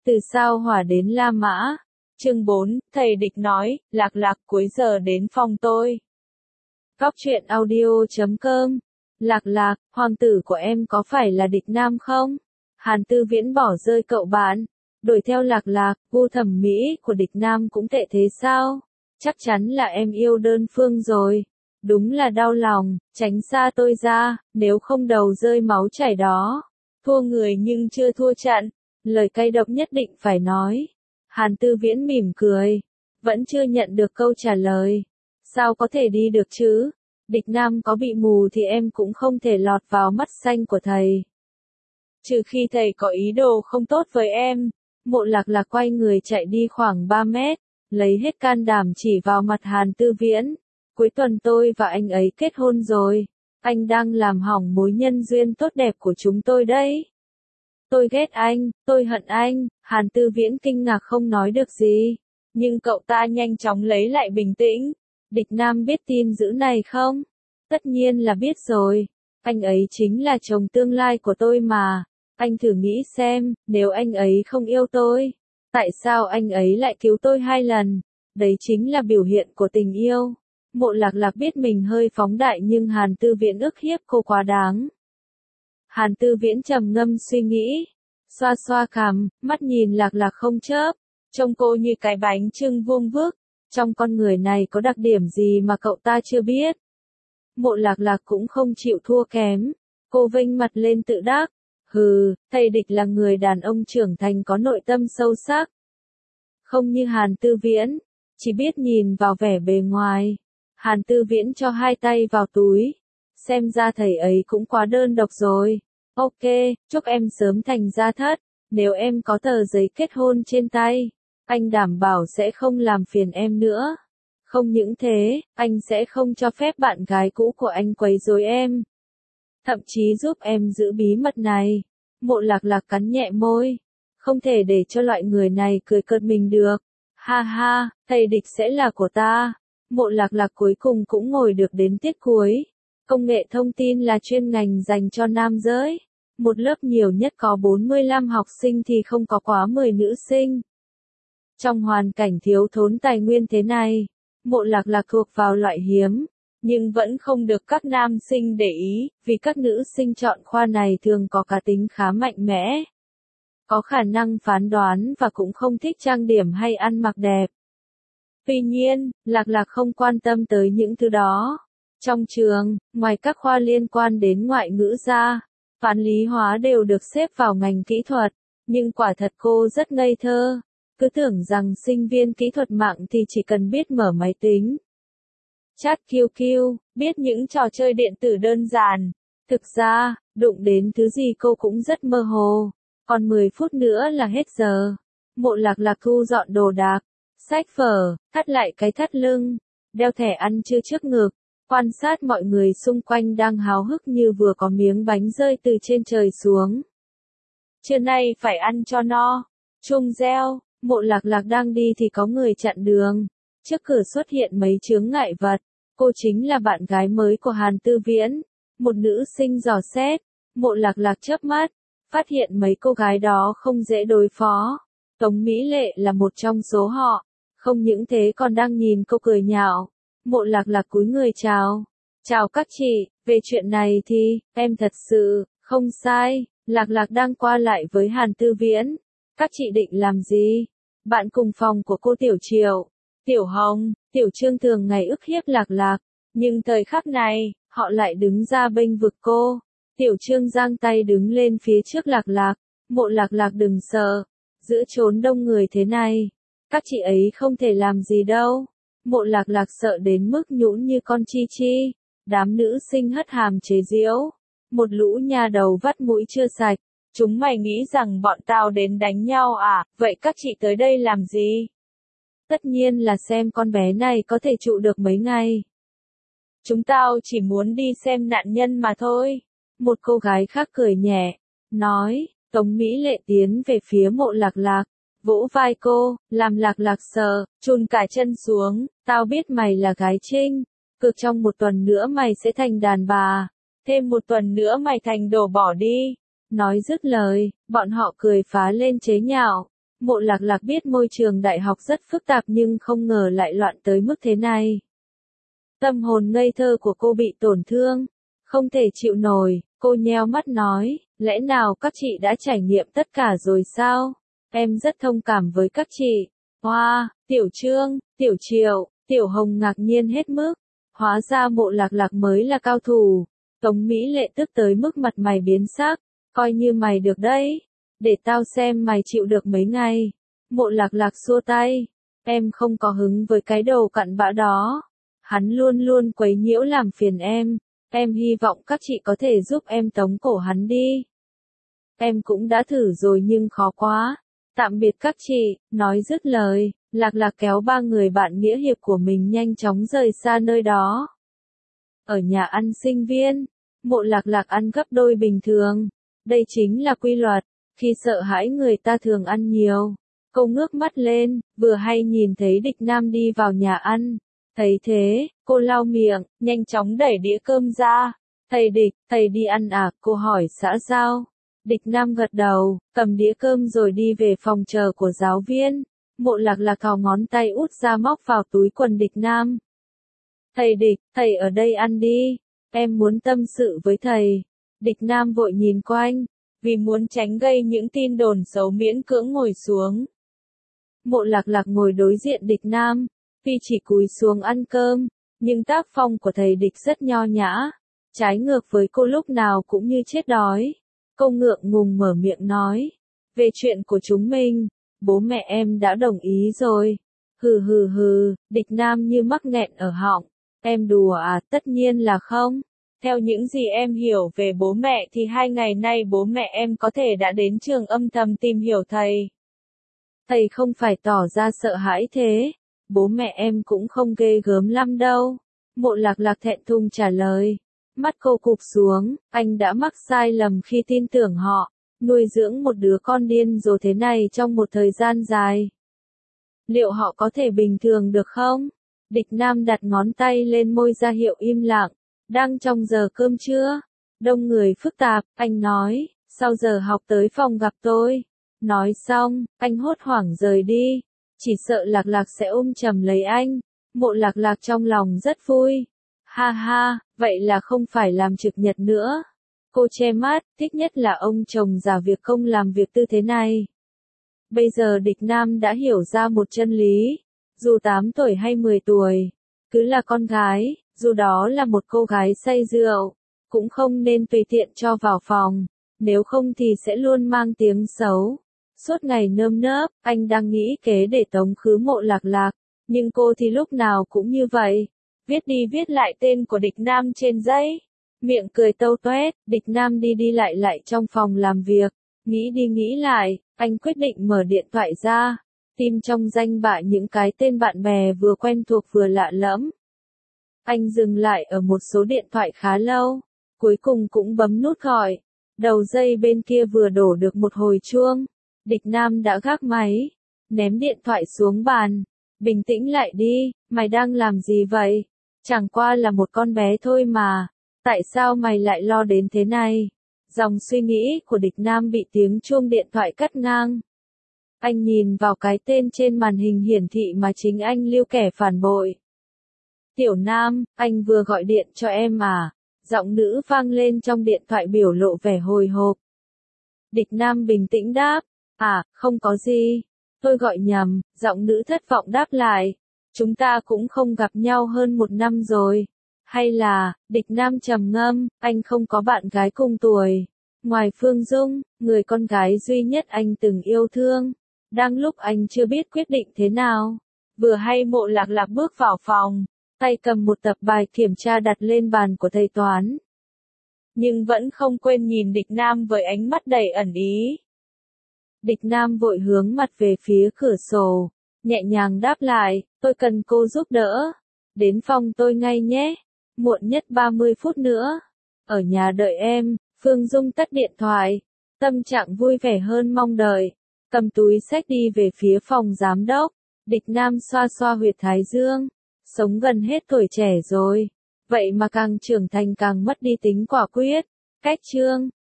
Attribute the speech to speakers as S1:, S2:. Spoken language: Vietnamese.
S1: Từ Sao Hỏa đến La Mã. Chương 4, thầy địch nói, Lạc Lạc cuối giờ đến phòng tôi. Góc truyện audio.com. Lạc Lạc, hoàng tử của em có phải là địch nam không? Hàn Tư Viễn bỏ rơi cậu bạn. Đuổi theo Lạc Lạc, gu thẩm mỹ của địch nam cũng tệ thế sao? Chắc chắn là em yêu đơn phương rồi. Đúng là đau lòng, tránh xa tôi ra, nếu không đầu rơi máu chảy đó. Thua người nhưng chưa thua trận. Lời cay độc nhất định phải nói. Hàn Tư Viễn mỉm cười. Vẫn chưa nhận được câu trả lời. Sao có thể đi được chứ? Địch nam có bị mù thì em cũng không thể lọt vào mắt xanh của thầy. Trừ khi thầy có ý đồ không tốt với em. Mộ Lạc Lạc quay người chạy đi khoảng 3 mét. Lấy hết can đảm chỉ vào mặt Hàn Tư Viễn. Cuối tuần tôi và anh ấy kết hôn rồi. Anh đang làm hỏng mối nhân duyên tốt đẹp của chúng tôi đấy. Tôi ghét anh, tôi hận anh. Hàn Tư Viễn kinh ngạc không nói được gì. Nhưng cậu ta nhanh chóng lấy lại bình tĩnh. Địch nam biết tin dữ này không? Tất nhiên là biết rồi. Anh ấy chính là chồng tương lai của tôi mà. Anh thử nghĩ xem, nếu anh ấy không yêu tôi, tại sao anh ấy lại cứu tôi 2 lần? Đấy chính là biểu hiện của tình yêu. Mộ Lạc Lạc biết mình hơi phóng đại nhưng Hàn Tư Viễn ức hiếp cô quá đáng. Hàn Tư Viễn trầm ngâm suy nghĩ. Xoa xoa cằm, mắt nhìn Lạc Lạc không chớp. Trông cô như cái bánh chưng vuông vức. Trong con người này có đặc điểm gì mà cậu ta chưa biết? Mộ Lạc Lạc cũng không chịu thua kém. Cô vênh mặt lên tự đắc. Hừ, thầy địch là người đàn ông trưởng thành có nội tâm sâu sắc. Không như Hàn Tư Viễn, chỉ biết nhìn vào vẻ bề ngoài. Hàn Tư Viễn cho 2 tay vào túi. Xem ra thầy ấy cũng quá đơn độc rồi. Ok, chúc em sớm thành gia thất. Nếu em có tờ giấy kết hôn trên tay, anh đảm bảo sẽ không làm phiền em nữa. Không những thế, anh sẽ không cho phép bạn gái cũ của anh quấy rối em. Thậm chí giúp em giữ bí mật này. Mộ Lạc Lạc cắn nhẹ môi. Không thể để cho loại người này cười cợt mình được. Ha ha, thầy địch sẽ là của ta. Mộ Lạc Lạc cuối cùng cũng ngồi được đến tiết cuối. Công nghệ thông tin là chuyên ngành dành cho nam giới. Một lớp nhiều nhất có 45 học sinh thì không có quá 10 nữ sinh. Trong hoàn cảnh thiếu thốn tài nguyên thế này, Mộ Lạc Lạc thuộc vào loại hiếm. Nhưng vẫn không được các nam sinh để ý, vì các nữ sinh chọn khoa này thường có cá tính khá mạnh mẽ. Có khả năng phán đoán và cũng không thích trang điểm hay ăn mặc đẹp. Tuy nhiên, Lạc Lạc không quan tâm tới những thứ đó. Trong trường, ngoài các khoa liên quan đến ngoại ngữ ra, toán lý hóa đều được xếp vào ngành kỹ thuật. Nhưng quả thật cô rất ngây thơ. Cứ tưởng rằng sinh viên kỹ thuật mạng thì chỉ cần biết mở máy tính, chat QQ, biết những trò chơi điện tử đơn giản. Thực ra, đụng đến thứ gì cô cũng rất mơ hồ. Còn 10 phút nữa là hết giờ. Mộ Lạc Lạc thu dọn đồ đạc, xách vở, thắt lại cái thắt lưng, đeo thẻ ăn trưa trước ngực, quan sát mọi người xung quanh đang háo hức như vừa có miếng bánh rơi từ trên trời xuống. Trưa nay phải ăn cho no. Chuông reo, Mộ Lạc Lạc đang đi thì có người chặn đường. Trước cửa xuất hiện mấy chướng ngại vật. Cô chính là bạn gái mới của Hàn Tư Viễn. Một nữ sinh dò xét. Mộ Lạc Lạc chớp mắt. Phát hiện mấy cô gái đó không dễ đối phó. Tống Mỹ Lệ là một trong số họ. Không những thế còn đang nhìn cô cười nhạo. Mộ Lạc Lạc cúi người chào. Chào các chị, về chuyện này thì, em thật sự, không sai. Lạc Lạc đang qua lại với Hàn Tư Viễn. Các chị định làm gì? Bạn cùng phòng của cô Tiểu Triệu, Tiểu Hồng, Tiểu Trương thường ngày ức hiếp Lạc Lạc. Nhưng thời khắc này, họ lại đứng ra bênh vực cô. Tiểu Trương giang tay đứng lên phía trước Lạc Lạc. Mộ Lạc Lạc đừng sợ. Giữa chốn đông người thế này, các chị ấy không thể làm gì đâu. Mộ Lạc Lạc sợ đến mức nhũn như con chi chi. Đám nữ sinh hất hàm chế giễu. Một lũ nha đầu vắt mũi chưa sạch. Chúng mày nghĩ rằng bọn tao đến đánh nhau à, vậy các chị tới đây làm gì? Tất nhiên là xem con bé này có thể trụ được mấy ngày. Chúng tao chỉ muốn đi xem nạn nhân mà thôi. Một cô gái khác cười nhẹ, nói. Tống Mỹ Lệ tiến về phía Mộ Lạc Lạc, vỗ vai cô, làm Lạc Lạc sợ, chùn cả chân xuống. Tao biết mày là gái trinh, cực trong 1 tuần nữa mày sẽ thành đàn bà, thêm 1 tuần nữa mày thành đồ bỏ đi. Nói dứt lời, bọn họ cười phá lên chế nhạo. Mộ Lạc Lạc biết môi trường đại học rất phức tạp nhưng không ngờ lại loạn tới mức thế này. Tâm hồn ngây thơ của cô bị tổn thương, không thể chịu nổi, cô nheo mắt nói, lẽ nào các chị đã trải nghiệm tất cả rồi sao? Em rất thông cảm với các chị. Hoa, Tiểu Trương, Tiểu Triệu, Tiểu Hồng ngạc nhiên hết mức. Hóa ra Mộ Lạc Lạc mới là cao thủ. Tống Mỹ Lệ tức tới mức mặt mày biến sắc, coi như mày được đấy. Để tao xem mày chịu được mấy ngày. Mộ Lạc Lạc xua tay, em không có hứng với cái đồ cặn bã đó. Hắn luôn luôn quấy nhiễu làm phiền em hy vọng các chị có thể giúp em tống cổ hắn đi. Em cũng đã thử rồi nhưng khó quá. Tạm biệt các chị, nói dứt lời, Lạc Lạc kéo ba người bạn nghĩa hiệp của mình nhanh chóng rời xa nơi đó. Ở nhà ăn sinh viên, Mộ Lạc Lạc ăn gấp đôi bình thường. Đây chính là quy luật, khi sợ hãi người ta thường ăn nhiều. Cô ngước mắt lên, vừa hay nhìn thấy Địch Nam đi vào nhà ăn. Thấy thế, cô lau miệng, nhanh chóng đẩy đĩa cơm ra. Thầy Địch, thầy đi ăn à? Cô hỏi xã giao. Địch Nam gật đầu, cầm đĩa cơm rồi đi về phòng chờ của giáo viên. Mộ Lạc Lạc thò ngón tay út ra móc vào túi quần Địch Nam. Thầy Địch, thầy ở đây ăn đi. Em muốn tâm sự với thầy. Địch Nam vội nhìn quanh, vì muốn tránh gây những tin đồn xấu miễn cưỡng ngồi xuống. Mộ Lạc Lạc ngồi đối diện Địch Nam, tuy chỉ cúi xuống ăn cơm, nhưng tác phong của thầy Địch rất nho nhã, trái ngược với cô lúc nào cũng như chết đói. Cô ngượng ngùng mở miệng nói, về chuyện của chúng mình, bố mẹ em đã đồng ý rồi. Hừ hừ hừ, Địch Nam như mắc nghẹn ở họng, em đùa à? Tất nhiên là không. Theo những gì em hiểu về bố mẹ thì 2 ngày nay bố mẹ em có thể đã đến trường âm thầm tìm hiểu thầy. Thầy không phải tỏ ra sợ hãi thế, bố mẹ em cũng không ghê gớm lắm đâu. Mộ Lạc Lạc thẹn thùng trả lời. Mắt cô cụp xuống, anh đã mắc sai lầm khi tin tưởng họ, nuôi dưỡng một đứa con điên rồ thế này trong một thời gian dài. Liệu họ có thể bình thường được không? Địch Nam đặt ngón tay lên môi ra hiệu im lặng. Đang trong giờ cơm trưa, đông người phức tạp, anh nói, sau giờ học tới phòng gặp tôi. Nói xong, anh hốt hoảng rời đi, chỉ sợ Lạc Lạc sẽ chầm lấy anh. Mộ Lạc Lạc trong lòng rất vui. Ha ha, vậy là không phải làm trực nhật nữa. Cô che mắt, thích nhất là ông chồng giả việc không làm việc tư thế này. Bây giờ Địch Nam đã hiểu ra một chân lý, dù 8 tuổi hay 10 tuổi, cứ là con gái, dù đó là một cô gái say rượu, cũng không nên tùy tiện cho vào phòng, nếu không thì sẽ luôn mang tiếng xấu. Suốt ngày nơm nớp, anh đang nghĩ kế để tống khứ Mộ Lạc Lạc, nhưng cô thì lúc nào cũng như vậy, viết đi viết lại tên của Địch Nam trên giấy, miệng cười tâu toét. Địch Nam đi đi lại lại trong phòng làm việc, nghĩ đi nghĩ lại, anh quyết định mở điện thoại ra, tìm trong danh bạ những cái tên bạn bè vừa quen thuộc vừa lạ lẫm. Anh dừng lại ở một số điện thoại khá lâu, cuối cùng cũng bấm nút gọi. Đầu dây bên kia vừa đổ được một hồi chuông, Địch Nam đã gác máy, ném điện thoại xuống bàn. Bình tĩnh lại đi, mày đang làm gì vậy? Chẳng qua là một con bé thôi mà, tại sao mày lại lo đến thế này? Dòng suy nghĩ của Địch Nam bị tiếng chuông điện thoại cắt ngang. Anh nhìn vào cái tên trên màn hình hiển thị mà chính anh lưu kẻ phản bội. Tiểu Nam, anh vừa gọi điện cho em à? Giọng nữ vang lên trong điện thoại biểu lộ vẻ hồi hộp. Địch Nam bình tĩnh đáp, à, không có gì. Tôi gọi nhầm, giọng nữ thất vọng đáp lại. Chúng ta cũng không gặp nhau hơn 1 năm rồi. Hay là, Địch Nam trầm ngâm, anh không có bạn gái cùng tuổi. Ngoài Phương Dung, người con gái duy nhất anh từng yêu thương. Đang lúc anh chưa biết quyết định thế nào, vừa hay Mộ Lạc Lạc bước vào phòng, tay cầm một tập bài kiểm tra đặt lên bàn của thầy toán. Nhưng vẫn không quên nhìn Địch Nam với ánh mắt đầy ẩn ý. Địch Nam vội hướng mặt về phía cửa sổ, nhẹ nhàng đáp lại, tôi cần cô giúp đỡ. Đến phòng tôi ngay nhé, muộn nhất 30 phút nữa. Ở nhà đợi em. Phương Dung tắt điện thoại, tâm trạng vui vẻ hơn mong đợi, cầm túi xách đi về phía phòng giám đốc. Địch Nam xoa xoa huyệt thái dương, sống gần hết tuổi trẻ rồi, vậy mà càng trưởng thành càng mất đi tính quả quyết. Cách chương